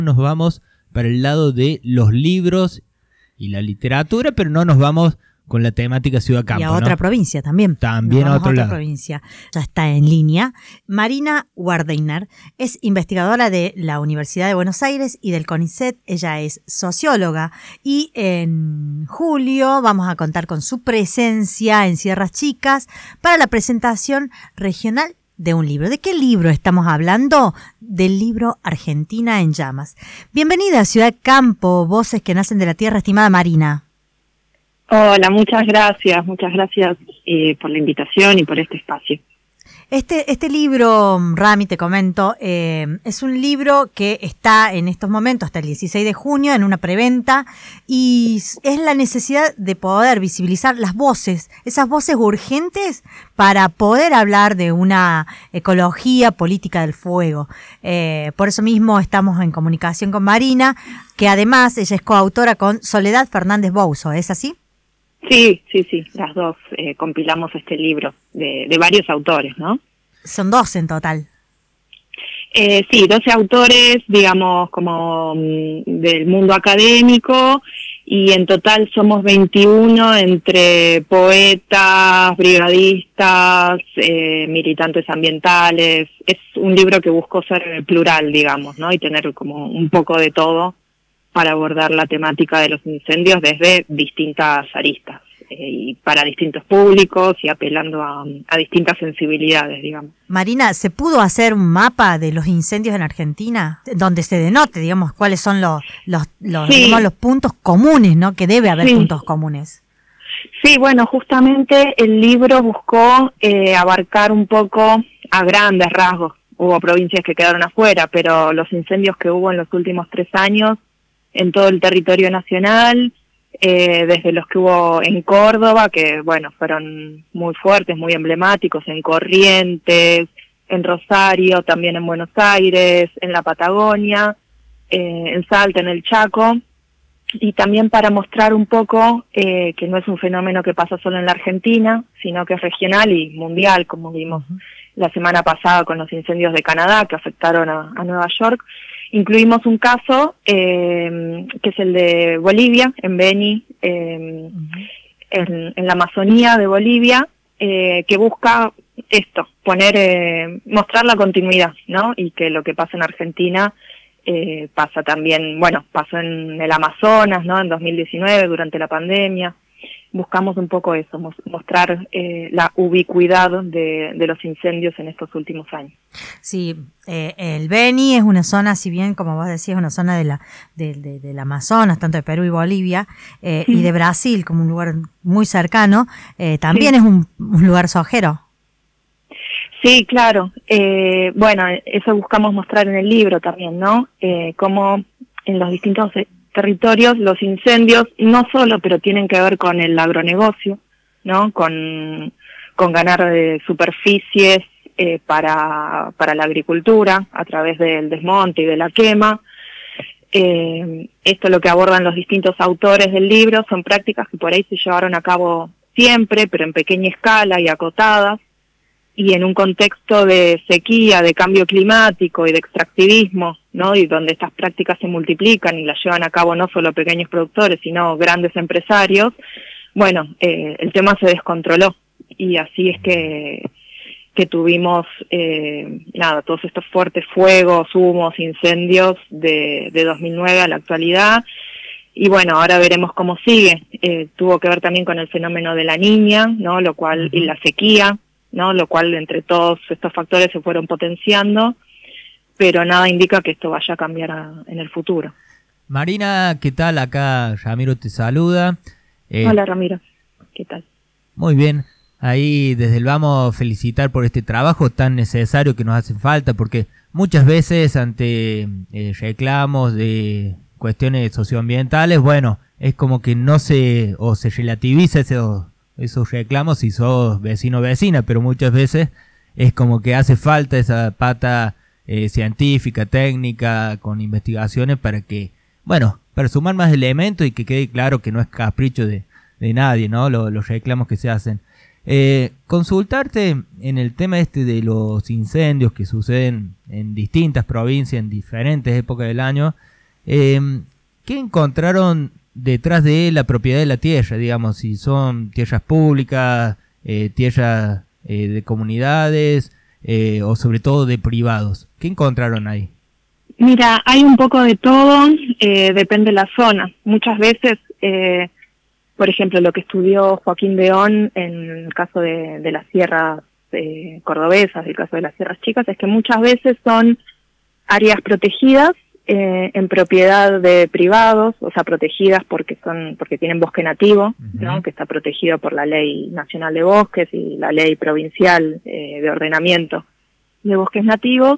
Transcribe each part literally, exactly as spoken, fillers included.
Nos vamos para el lado de los libros y la literatura, pero no nos vamos con la temática ciudad-campo. Y a otra ¿no? provincia también. También a otro a otra lado. provincia. Ya está en línea. Marina Wardeiner es investigadora de la Universidad de Buenos Aires y del CONICET. Ella es socióloga y en julio vamos a contar con su presencia en Sierras Chicas para la presentación regional de un libro. ¿De qué libro estamos hablando? Del libro Argentina en Llamas. Bienvenida a Ciudad Campo, Voces que nacen de la Tierra, estimada Marina. Hola, muchas gracias, muchas gracias eh, por la invitación y por este espacio. Este, este libro, Rami, te comento, eh, es un libro que está en estos momentos hasta el dieciséis de junio en una preventa y es la necesidad de poder visibilizar las voces, esas voces urgentes para poder hablar de una ecología política del fuego. Eh, por eso mismo estamos en comunicación con Marina, que además ella es coautora con Soledad Fernández Bouzo, ¿es así? Sí, sí, sí, las dos eh, compilamos este libro de, de varios autores, ¿no? Son doce en total. Eh, sí, doce autores, digamos, como mm, del mundo académico, y en total somos veintiuno entre poetas, brigadistas, eh, militantes ambientales. Es un libro que buscó ser plural, digamos, ¿no? Y tener como un poco de todo para abordar la temática de los incendios desde distintas aristas eh, y para distintos públicos y apelando a, a distintas sensibilidades, digamos. Marina, ¿se pudo hacer un mapa de los incendios en Argentina donde se denote, digamos, cuáles son los los los, Sí. digamos, los puntos comunes, ¿no? Que debe haber Sí. puntos comunes. Sí, bueno, justamente el libro buscó eh, abarcar un poco a grandes rasgos. Hubo provincias que quedaron afuera, pero los incendios que hubo en los últimos tres años en todo el territorio nacional, eh, desde los que hubo en Córdoba, que bueno, fueron muy fuertes, muy emblemáticos, en Corrientes, en Rosario, también en Buenos Aires, en la Patagonia, eh, en Salta, en el Chaco, y también para mostrar un poco eh, que no es un fenómeno que pasa solo en la Argentina, sino que es regional y mundial, como vimos uh-huh. la semana pasada con los incendios de Canadá que afectaron a, a Nueva York. Incluimos un caso eh, que es el de Bolivia, en Beni, eh, uh-huh. en, en la Amazonía de Bolivia, eh, que busca esto, poner, eh, mostrar la continuidad, ¿no? Y que lo que pasa en Argentina eh, pasa también, bueno, pasó en el Amazonas, ¿no? En dos mil diecinueve, durante la pandemia. Buscamos un poco eso, mostrar eh, la ubicuidad de, de los incendios en estos últimos años. Sí, eh, el Beni es una zona, si bien, como vos decías, una zona de la de, de, del Amazonas, tanto de Perú y Bolivia, eh, sí. y de Brasil, como un lugar muy cercano, eh, también sí. es un, un lugar sojero. Sí, claro. Eh, bueno, eso buscamos mostrar en el libro también, ¿no? Eh, cómo en los distintos territorios los incendios no solo, pero tienen que ver con el agronegocio, ¿no? Con, con ganar eh, superficies eh, para, para la agricultura a través del desmonte y de la quema. Eh, esto es lo que abordan los distintos autores del libro, son prácticas que por ahí se llevaron a cabo siempre, pero en pequeña escala y acotadas, y en un contexto de sequía, de cambio climático y de extractivismo, ¿no? Y donde estas prácticas se multiplican y las llevan a cabo no solo pequeños productores, sino grandes empresarios, bueno, eh, el tema se descontroló y así es que, que tuvimos, eh, nada, todos estos fuertes fuegos, humos, incendios de, de dos mil nueve a la actualidad. Y bueno, ahora veremos cómo sigue. Eh, tuvo que ver también con el fenómeno de la Niña, ¿no? Lo cual, y la sequía, ¿no? Lo cual entre todos estos factores se fueron potenciando, pero nada indica que esto vaya a cambiar a, en el futuro. Marina, ¿qué tal? Acá Ramiro te saluda. Eh, Hola Ramiro, ¿qué tal? Muy bien, ahí desde el vamos felicitar por este trabajo tan necesario que nos hace falta, porque muchas veces ante eh, reclamos de cuestiones socioambientales, bueno, es como que no se, o se relativiza esos esos reclamos si sos vecino o vecina, pero muchas veces es como que hace falta esa pata eh, científica, técnica, con investigaciones para que, bueno, para sumar más elementos y que quede claro que no es capricho de, de nadie, ¿no? Los, los reclamos que se hacen. Eh, consultarte en el tema este de los incendios que suceden en distintas provincias, en diferentes épocas del año, Eh, ¿Qué encontraron detrás de la propiedad de la tierra? Digamos, si son tierras públicas, eh, tierras eh, de comunidades eh, o sobre todo de privados. ¿Qué encontraron ahí? Mira, hay un poco de todo, eh, depende de la zona. Muchas veces, eh, por ejemplo, lo que estudió Joaquín Deón en el caso de, de las sierras eh, cordobesas, el caso de las sierras chicas, es que muchas veces son áreas protegidas eh, en propiedad de privados, o sea, protegidas porque son porque tienen bosque nativo, uh-huh. ¿no? Que está protegido por la Ley Nacional de Bosques y la Ley Provincial eh, de Ordenamiento de Bosques Nativos,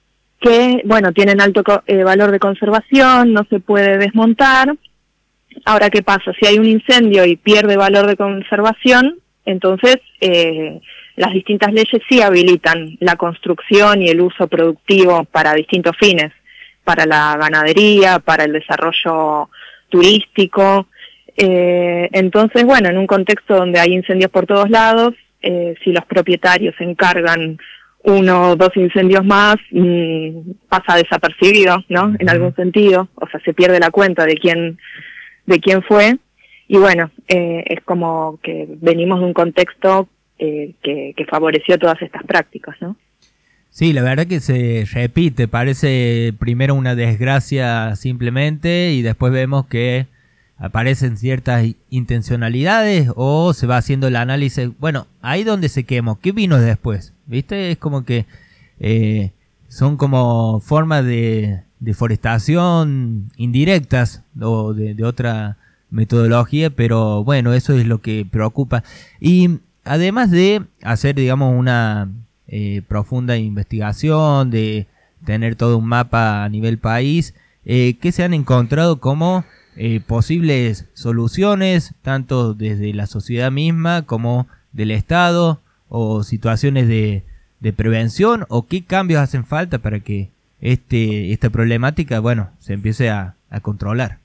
que, bueno, tienen alto eh, valor de conservación, no se puede desmontar. Ahora, ¿qué pasa? Si hay un incendio y pierde valor de conservación, entonces eh, las distintas leyes sí habilitan la construcción y el uso productivo para distintos fines, para la ganadería, para el desarrollo turístico. Eh, entonces, bueno, en un contexto donde hay incendios por todos lados, eh, si los propietarios se encargan uno o dos incendios más, mmm, pasa desapercibido, ¿no? En algún sentido, o sea, se pierde la cuenta de quién, de quién fue, y bueno, eh, es como que venimos de un contexto eh, que, que favoreció todas estas prácticas, ¿no? Sí, la verdad que se repite, parece primero una desgracia simplemente, y después vemos que aparecen ciertas intencionalidades o se va haciendo el análisis. Bueno, ahí donde se quemó, ¿qué vino después? ¿Viste? Es como que eh, son como formas de deforestación indirectas o de, de otra metodología, pero bueno, eso es lo que preocupa. Y además de hacer, digamos, una eh, profunda investigación, de tener todo un mapa a nivel país, eh, ¿qué se han encontrado como Eh, posibles soluciones, tanto desde la sociedad misma como del Estado, o situaciones de, de prevención, o qué cambios hacen falta para que este esta problemática, bueno, se empiece a, a controlar?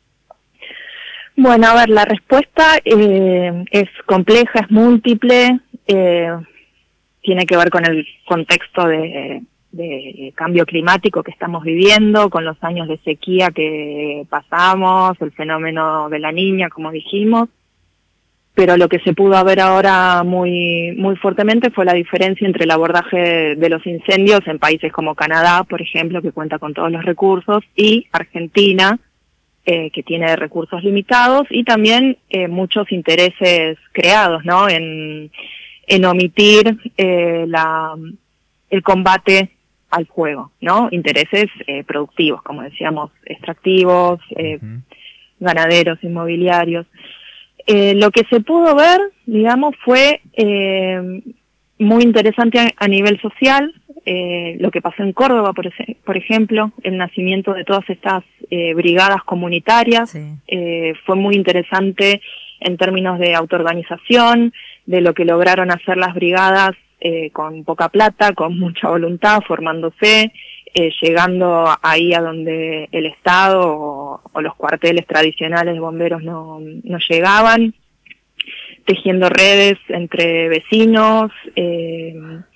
Bueno, a ver, la respuesta eh, es compleja, es múltiple, eh, tiene que ver con el contexto de... de cambio climático que estamos viviendo, con los años de sequía que pasamos, el fenómeno de la Niña, como dijimos, pero lo que se pudo ver ahora muy muy fuertemente fue la diferencia entre el abordaje de los incendios en países como Canadá, por ejemplo, que cuenta con todos los recursos, y Argentina, eh, que tiene recursos limitados, y también eh, muchos intereses creados, ¿no?, en, en omitir eh, la, el combate al fuego, ¿no? Intereses eh, productivos, como decíamos, extractivos, eh, uh-huh. ganaderos, inmobiliarios. Eh, lo que se pudo ver, digamos, fue eh, muy interesante a, a nivel social, eh, lo que pasó en Córdoba, por, ese, por ejemplo, el nacimiento de todas estas eh, brigadas comunitarias, sí. eh, fue muy interesante en términos de autoorganización, de lo que lograron hacer las brigadas Eh, con poca plata, con mucha voluntad, formándose, eh, llegando ahí a donde el Estado o, o los cuarteles tradicionales de bomberos no, no llegaban, tejiendo redes entre vecinos. Eh,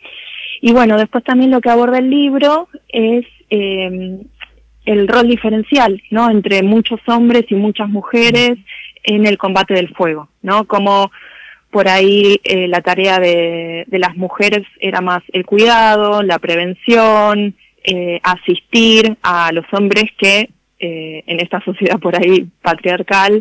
y bueno, después también lo que aborda el libro es eh, el rol diferencial, ¿no?, entre muchos hombres y muchas mujeres en el combate del fuego, ¿no? Como por ahí eh, la tarea de, de las mujeres era más el cuidado, la prevención, eh, asistir a los hombres que eh, en esta sociedad por ahí patriarcal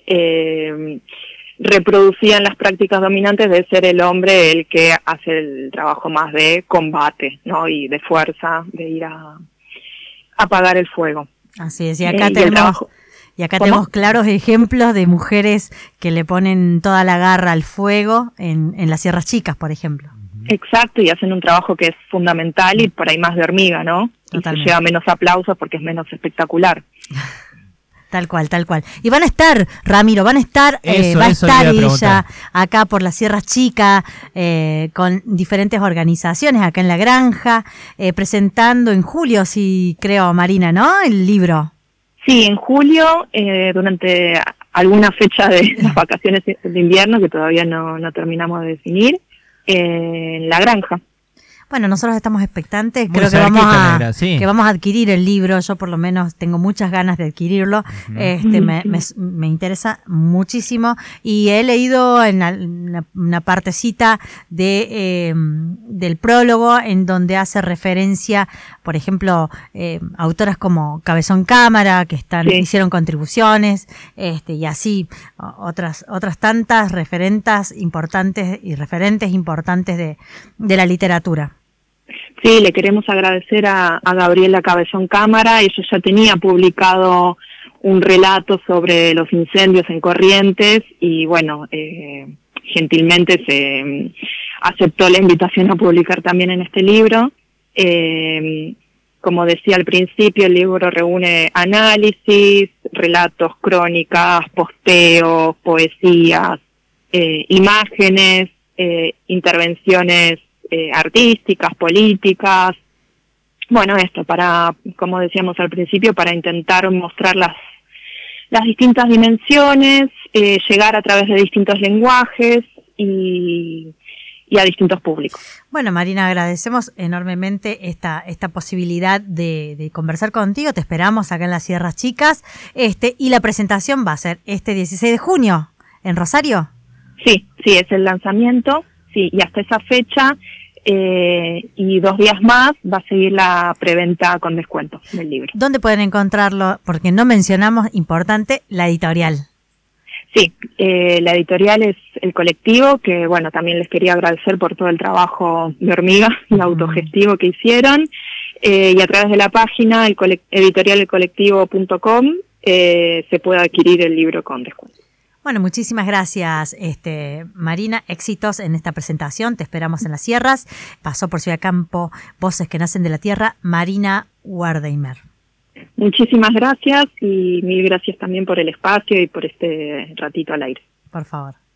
eh, reproducían las prácticas dominantes de ser el hombre el que hace el trabajo más de combate, ¿no?, y de fuerza, de ir a, a apagar el fuego. Así es, y acá eh, tenemos... Y Y acá ¿Cómo? tenemos claros ejemplos de mujeres que le ponen toda la garra al fuego en, en las sierras chicas, por ejemplo. Exacto, y hacen un trabajo que es fundamental y por ahí más de hormiga, ¿no? Totalmente. Y se lleva menos aplausos porque es menos espectacular. Tal cual, tal cual. Y van a estar, Ramiro, van a estar, eso, eh, va a estar a ella acá por las Sierras Chicas, eh, con diferentes organizaciones acá en La Granja, eh, presentando en julio, sí, creo, Marina, ¿no?, el libro. Sí, en julio, eh, durante alguna fecha de las vacaciones de invierno, que todavía no, no terminamos de definir, eh, en La Granja. Bueno, nosotros estamos expectantes, Muy creo que vamos, a, negra, sí. que vamos a adquirir el libro, yo por lo menos tengo muchas ganas de adquirirlo, uh-huh. este, me, me, me interesa muchísimo y he leído en una, una partecita de, eh, del prólogo en donde hace referencia, por ejemplo, eh, autoras como Cabezón Cámara, que están, sí. hicieron contribuciones, este, y así otras, otras tantas referentas importantes y referentes importantes de, de la literatura. Sí, le queremos agradecer a, a Gabriela Cabezón Cámara. Ella ya tenía publicado un relato sobre los incendios en Corrientes y bueno, eh, gentilmente se aceptó la invitación a publicar también en este libro. Eh, como decía al principio, el libro reúne análisis, relatos, crónicas, posteos, poesías, eh, imágenes, eh, intervenciones Eh, artísticas, políticas, bueno, esto para, como decíamos al principio, para intentar mostrar las, las distintas dimensiones, eh, llegar a través de distintos lenguajes y, y a distintos públicos. Bueno, Marina, agradecemos enormemente esta, esta posibilidad de, de conversar contigo, te esperamos acá en las Sierras Chicas, este, y la presentación va a ser este dieciséis de junio, ¿en Rosario? Sí, sí, es el lanzamiento, sí, y hasta esa fecha Eh, y dos días más va a seguir la preventa con descuento del libro. ¿Dónde pueden encontrarlo? Porque no mencionamos, importante, la editorial. Sí, eh, la editorial es El Colectivo, que bueno, también les quería agradecer por todo el trabajo de hormiga y mm. autogestivo que hicieron, eh, y a través de la página el editorial el colectivo punto com eh, se puede adquirir el libro con descuento. Bueno, muchísimas gracias, este, Marina. Éxitos en esta presentación. Te esperamos en las Sierras. Pasó por Ciudad Campo, Voces que nacen de la Tierra, Marina Wardeimer. Muchísimas gracias y mil gracias también por el espacio y por este ratito al aire. Por favor.